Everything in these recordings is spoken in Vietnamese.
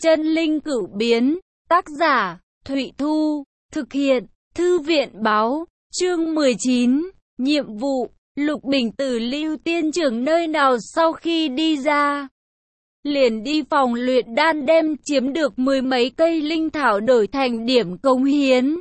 Chân linh cửu biến, tác giả, Thụy Thu, thực hiện, Thư viện báo, chương 19, nhiệm vụ, Lục Bình từ Lưu Tiên Trưởng nơi nào sau khi đi ra. Liền đi phòng luyện đan đem chiếm được mười mấy cây linh thảo đổi thành điểm cống hiến.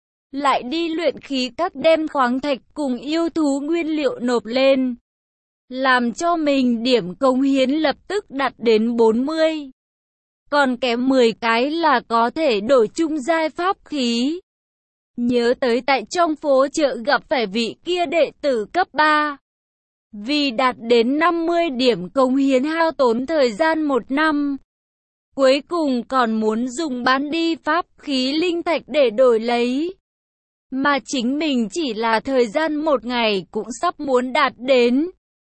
Lại đi luyện khí các đem khoáng thạch cùng yêu thú nguyên liệu nộp lên. Làm cho mình điểm cống hiến lập tức đạt đến 40. Còn kém 10 cái là có thể đổi trung giai pháp khí. Nhớ tới tại trong phố chợ gặp phải vị kia đệ tử cấp 3. Vì đạt đến 50 điểm cống hiến hao tốn thời gian 1 năm. Cuối cùng còn muốn dùng bán đi pháp khí linh thạch để đổi lấy. Mà chính mình chỉ là thời gian 1 ngày cũng sắp muốn đạt đến.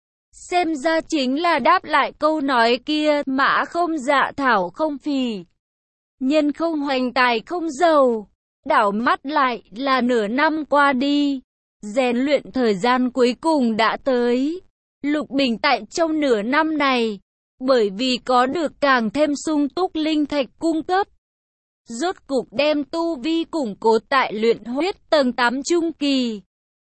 Xem ra chính là đáp lại câu nói kia, mã không dạ thảo không phì. Nhân không hoành tài không giàu. Đảo mắt lại là nửa năm qua đi. Rèn luyện thời gian cuối cùng đã tới. Lục Bình tại trong nửa năm này, bởi vì có được càng thêm sung túc linh thạch cung cấp. Rốt cục đem tu vi củng cố tại luyện huyết tầng 8 trung kỳ.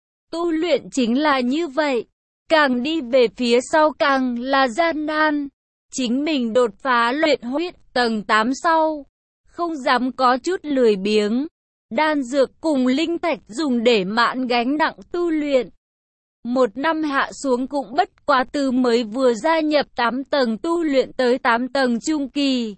Tu luyện chính là như vậy. Càng đi về phía sau càng là gian nan. Chính mình đột phá luyện huyết tầng 8 sau. Không dám có chút lười biếng. Đan dược cùng linh thạch dùng để mãn gánh nặng tu luyện. 1 năm hạ xuống cũng bất quá từ mới vừa gia nhập 8 tầng tu luyện tới 8 tầng trung kỳ.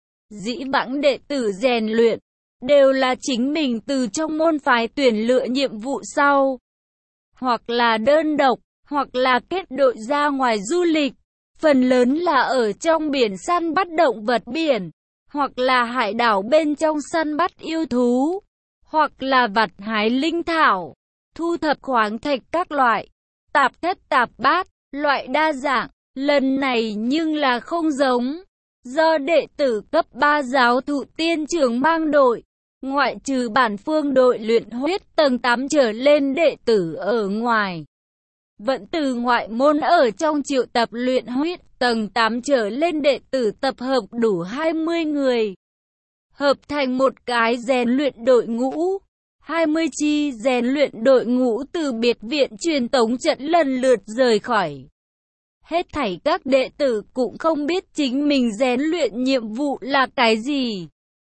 Dĩ vãng đệ tử rèn luyện, đều là chính mình từ trong môn phái tuyển lựa nhiệm vụ sau. Hoặc là đơn độc, hoặc là kết đội ra ngoài du lịch. Phần lớn là ở trong biển săn bắt động vật biển, hoặc là hải đảo bên trong săn bắt yêu thú, hoặc là vặt hái linh thảo, thu thập khoáng thạch các loại, tạp thất tạp bát, loại đa dạng. Lần này nhưng là không giống. Do đệ tử cấp 3 giáo thụ tiên trưởng mang đội, ngoại trừ bản phương đội luyện huyết tầng 8 trở lên đệ tử ở ngoài. Vẫn từ ngoại môn ở trong triệu tập luyện huyết tầng 8 trở lên đệ tử tập hợp đủ 20 người. Hợp thành một cái rèn luyện đội ngũ. 20 chi rèn luyện đội ngũ từ biệt viện truyền tống trận lần lượt rời khỏi. Hết thảy các đệ tử cũng không biết chính mình rèn luyện nhiệm vụ là cái gì.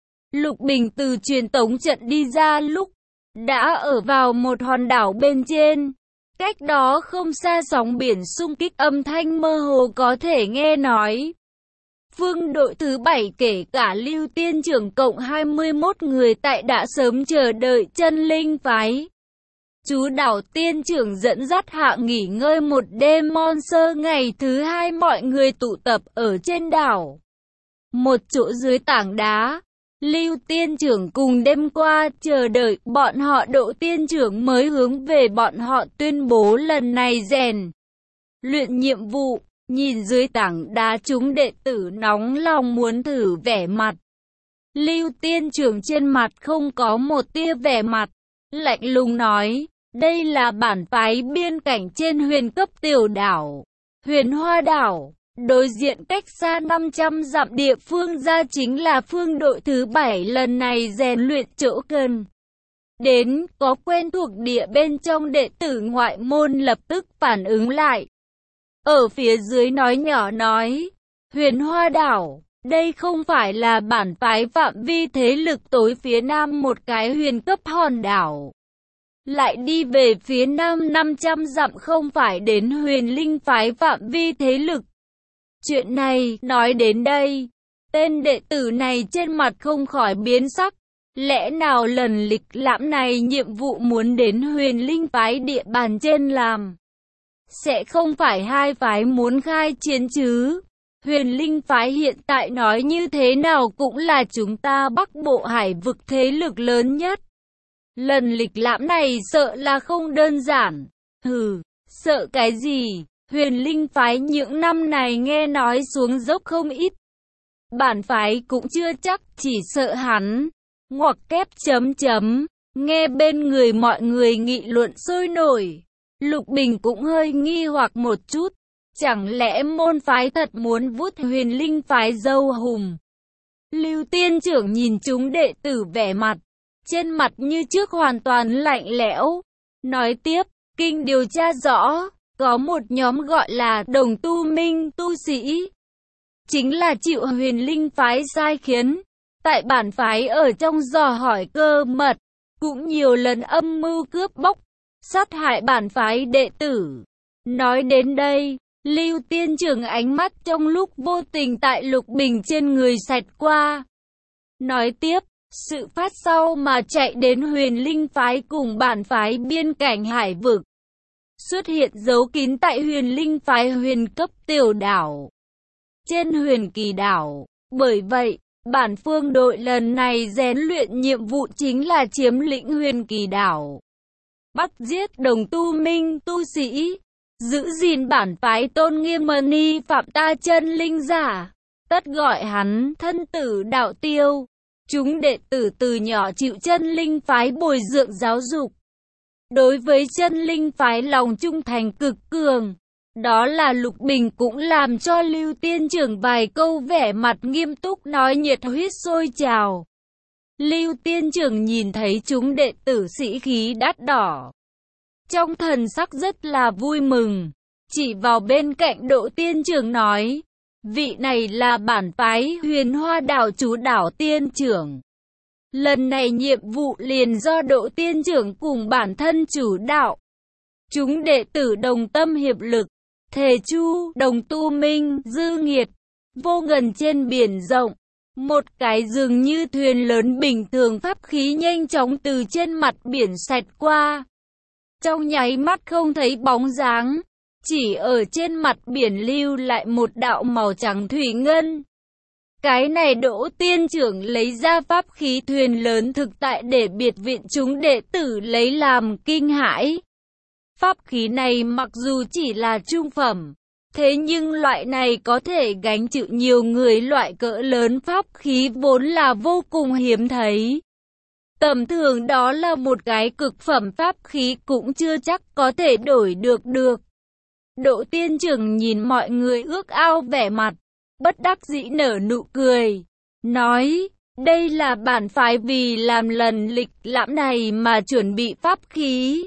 Lục Bình từ truyền tống trận đi ra lúc đã ở vào một hòn đảo bên trên. Cách đó không xa sóng biển xung kích âm thanh mơ hồ có thể nghe nói. Phương đội thứ 7 kể cả Lưu Tiên Trưởng cộng 21 người tại đã sớm chờ đợi chân linh phái. Chú đảo Tiên Trưởng dẫn dắt hạ nghỉ ngơi một đêm mon sơ ngày thứ 2 mọi người tụ tập ở trên đảo. Một chỗ dưới tảng đá, Lưu Tiên Trưởng cùng đêm qua chờ đợi bọn họ Độ Tiên Trưởng mới hướng về bọn họ tuyên bố lần này rèn luyện nhiệm vụ. Nhìn dưới tảng đá chúng đệ tử nóng lòng muốn thử vẻ mặt. Lưu Tiên Trưởng trên mặt không có một tia vẻ mặt, lạnh lùng nói, đây là bản phái biên cảnh trên huyền cấp tiểu đảo, Huyền Hoa đảo, đối diện cách xa 500 dặm địa phương ra chính là phương đội thứ 7 lần này rèn luyện chỗ cần. Đến có quen thuộc địa bên trong đệ tử ngoại môn lập tức phản ứng lại. Ở phía dưới nói nhỏ nói, Huyền Hoa đảo, đây không phải là bản phái phạm vi thế lực tối phía nam một cái huyền cấp hòn đảo. Lại đi về phía nam 500 dặm không phải đến huyền linh phái phạm vi thế lực. Chuyện này, nói đến đây, tên đệ tử này trên mặt không khỏi biến sắc. Lẽ nào lần lịch lãm này nhiệm vụ muốn đến huyền linh phái địa bàn trên làm? Sẽ không phải hai phái muốn khai chiến chứ? Huyền linh phái hiện tại nói như thế nào cũng là chúng ta Bắc Bộ Hải vực thế lực lớn nhất. Lần lịch lãm này sợ là không đơn giản. Hừ, sợ cái gì? Huyền linh phái những năm này nghe nói xuống dốc không ít. Bản phái cũng chưa chắc, chỉ sợ hắn. Ngoặc kép chấm chấm. Nghe bên người mọi người nghị luận sôi nổi. Lục Bình cũng hơi nghi hoặc một chút. Chẳng lẽ môn phái thật muốn vút huyền linh phái dâu hùm? Lưu tiên trưởng nhìn chúng đệ tử vẻ mặt, trên mặt như trước hoàn toàn lạnh lẽo. Nói tiếp, kinh điều tra rõ, có một nhóm gọi là Đồng Tu Minh tu sĩ. Chính là chịu Huyền Linh phái sai khiến. Tại bản phái ở trong dò hỏi cơ mật, cũng nhiều lần âm mưu cướp bóc, sát hại bản phái đệ tử. Nói đến đây, Lưu tiên trưởng ánh mắt trong lúc vô tình tại Lục Bình trên người xẹt qua. Nói tiếp, sự phát sau mà chạy đến Huyền Linh phái cùng bản phái biên cảnh hải vực. Xuất hiện giấu kín tại Huyền Linh phái huyền cấp tiểu đảo. Trên Huyền Kỳ đảo, bởi vậy, bản phương đội lần này rèn luyện nhiệm vụ chính là chiếm lĩnh Huyền Kỳ đảo. Bắt giết Đồng Tu Minh tu sĩ, giữ gìn bản phái tôn nghiêm mani phạm ta chân linh giả, tất gọi hắn thân tử đạo tiêu. Chúng đệ tử từ nhỏ chịu chân linh phái bồi dưỡng giáo dục. Đối với chân linh phái lòng trung thành cực cường. Đó là Lục Bình cũng làm cho Lưu tiên trưởng vài câu vẻ mặt nghiêm túc nói nhiệt huyết sôi trào. Lưu tiên trưởng nhìn thấy chúng đệ tử sĩ khí đắt đỏ. Trong thần sắc rất là vui mừng. Chỉ vào bên cạnh Độ tiên trưởng nói. Vị này là bản phái Huyền Hoa đảo chủ đảo tiên trưởng. Lần này nhiệm vụ liền do Độ tiên trưởng cùng bản thân chủ đạo. Chúng đệ tử đồng tâm hiệp lực. Thề chu, Đồng Tu Minh, Dư Nghiệt, vô ngần trên biển rộng. Một cái dường như thuyền lớn bình thường pháp khí nhanh chóng từ trên mặt biển xẹt qua. Trong nháy mắt không thấy bóng dáng, chỉ ở trên mặt biển lưu lại một đạo màu trắng thủy ngân. Cái này Đỗ tiên trưởng lấy ra pháp khí thuyền lớn thực tại để biệt viện chúng đệ tử lấy làm kinh hãi. Pháp khí này mặc dù chỉ là trung phẩm, thế nhưng loại này có thể gánh chịu nhiều người loại cỡ lớn pháp khí vốn là vô cùng hiếm thấy. Tầm thường đó là một cái cực phẩm pháp khí cũng chưa chắc có thể đổi được. Đỗ tiên trưởng nhìn mọi người ước ao vẻ mặt, bất đắc dĩ nở nụ cười, nói, đây là bản phái vì làm lần lịch lãm này mà chuẩn bị pháp khí.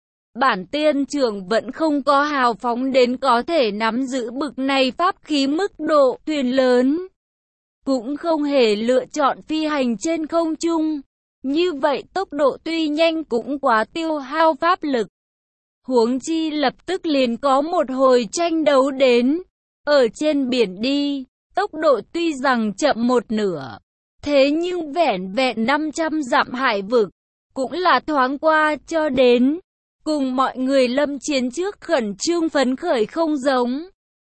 Bản tiên trưởng vẫn không có hào phóng đến có thể nắm giữ bực này pháp khí mức độ thuyền lớn. Cũng không hề lựa chọn phi hành trên không trung. Như vậy tốc độ tuy nhanh cũng quá tiêu hao pháp lực. Huống chi lập tức liền có một hồi tranh đấu đến. Ở trên biển đi, tốc độ tuy rằng chậm một nửa. Thế nhưng vẻn vẹn 500 dặm hải vực, cũng là thoáng qua cho đến. Cùng mọi người lâm chiến trước khẩn trương phấn khởi không giống.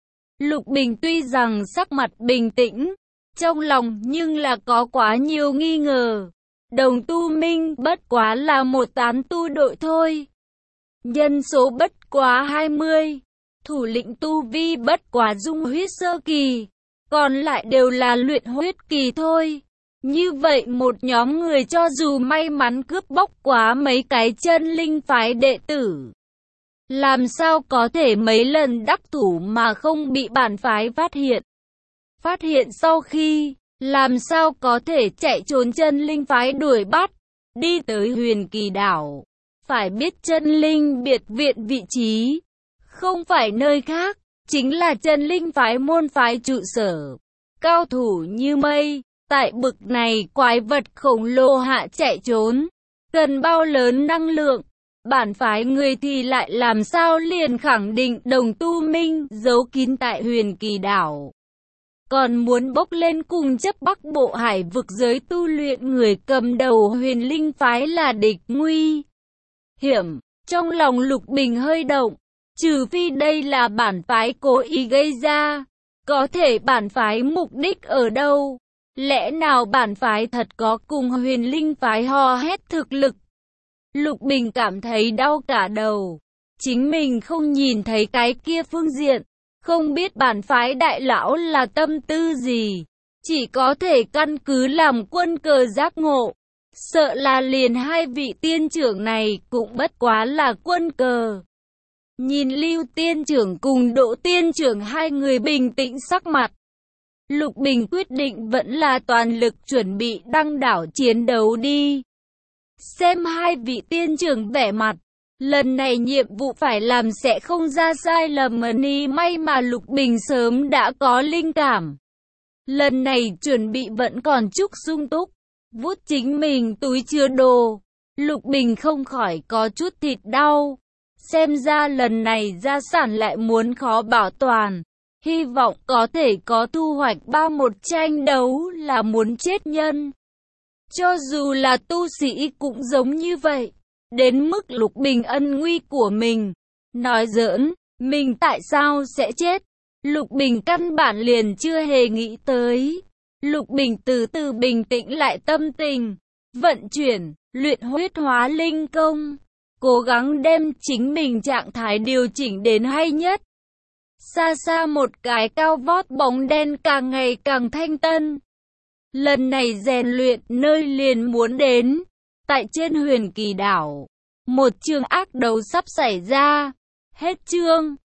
Lục Bình tuy rằng sắc mặt bình tĩnh, trong lòng nhưng là có quá nhiều nghi ngờ. Đồng Tu Minh bất quá là một tán tu đội thôi. Nhân số bất quá 20. Thủ lĩnh tu vi bất quá dung huyết sơ kỳ. Còn lại đều là luyện huyết kỳ thôi. Như vậy một nhóm người cho dù may mắn cướp bóc quá mấy cái chân linh phái đệ tử, làm sao có thể mấy lần đắc thủ mà không bị bản phái phát hiện. Phát hiện sau khi, làm sao có thể chạy trốn chân linh phái đuổi bắt, đi tới Huyền Kỳ đảo. Phải biết chân linh biệt viện vị trí, không phải nơi khác, chính là chân linh phái môn phái trụ sở. Cao thủ như mây. Tại bực này quái vật khổng lồ hạ chạy trốn, cần bao lớn năng lượng, bản phái người thì lại làm sao liền khẳng định Đồng Tu Minh giấu kín tại Huyền Kỳ đảo. Còn muốn bốc lên cùng chấp Bắc Bộ hải vực giới tu luyện người cầm đầu Huyền Linh phái là địch nguy hiểm. Trong lòng Lục Bình hơi động, trừ phi đây là bản phái cố ý gây ra, có thể bản phái mục đích ở đâu? Lẽ nào bản phái thật có cùng Huyền Linh phái hò hét thực lực? Lục Bình cảm thấy đau cả đầu. Chính mình không nhìn thấy cái kia phương diện. Không biết bản phái đại lão là tâm tư gì. Chỉ có thể căn cứ làm quân cờ giác ngộ. Sợ là liền hai vị tiên trưởng này cũng bất quá là quân cờ. Nhìn Lưu tiên trưởng cùng Đỗ tiên trưởng hai người bình tĩnh sắc mặt. Lục Bình quyết định vẫn là toàn lực chuẩn bị đăng đảo chiến đấu đi. Xem hai vị tiên trưởng vẻ mặt, lần này nhiệm vụ phải làm sẽ không ra sai lầm mà ni may mà Lục Bình sớm đã có linh cảm. Lần này chuẩn bị vẫn còn chút sung túc, vuốt chính mình túi chứa đồ. Lục Bình không khỏi có chút thịt đau. Xem ra lần này gia sản lại muốn khó bảo toàn. Hy vọng có thể có thu hoạch 3-1 tranh đấu là muốn chết nhân. Cho dù là tu sĩ cũng giống như vậy. Đến mức Lục Bình ân nguy của mình. Nói giỡn, mình tại sao sẽ chết? Lục Bình căn bản liền chưa hề nghĩ tới. Lục Bình từ từ bình tĩnh lại tâm tình. Vận chuyển, luyện huyết hóa linh công. Cố gắng đem chính mình trạng thái điều chỉnh đến hay nhất. Xa xa một cái cao vót bóng đen càng ngày càng thanh tân. Lần này rèn luyện nơi liền muốn đến. Tại trên Huyền Kỳ đảo, một trường ác đấu sắp xảy ra. Hết chương.